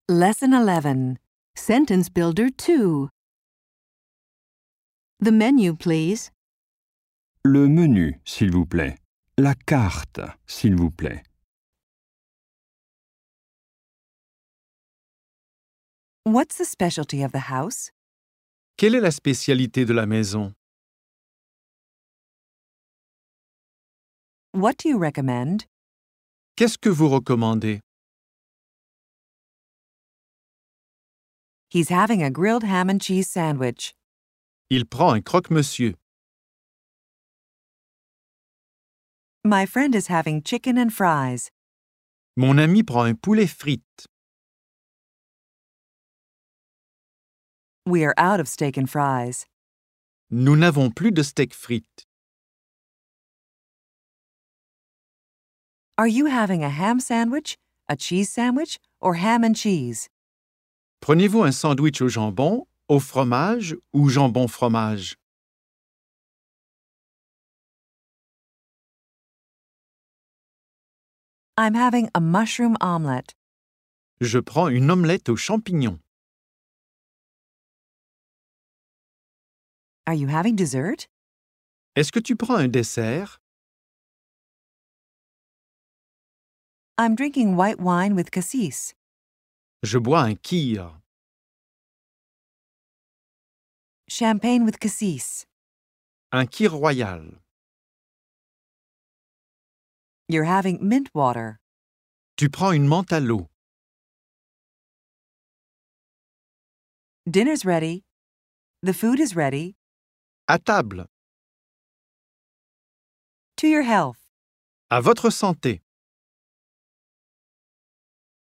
Lesson 11. Sentence Builder 2. The menu, please. Le menu, s'il vous plaît. La carte, s'il vous plaît. What's the specialty of the house? Quelle est la spécialité de la maison? What do you recommend? Qu'est-ce que vous recommandez? He's having a grilled ham and cheese sandwich. Il prend un croque-monsieur. My friend is having chicken and fries. Mon ami prend un poulet frites. We are out of steak and fries. Nous n'avons plus de steak frites. Are you having a ham sandwich, a cheese sandwich, or ham and cheese? Prenez-vous un sandwich au jambon, au fromage ou jambon-fromage? I'm having a mushroom omelette. Je prends une omelette aux champignons. Are you having dessert? Est-ce que tu prends un dessert? I'm drinking white wine with cassis. Je bois un kir. Champagne with cassis. Un kir royal. You're having mint water. Tu prends une menthe à l'eau. Dinner's ready. The food is ready. À table. To your health. À votre santé.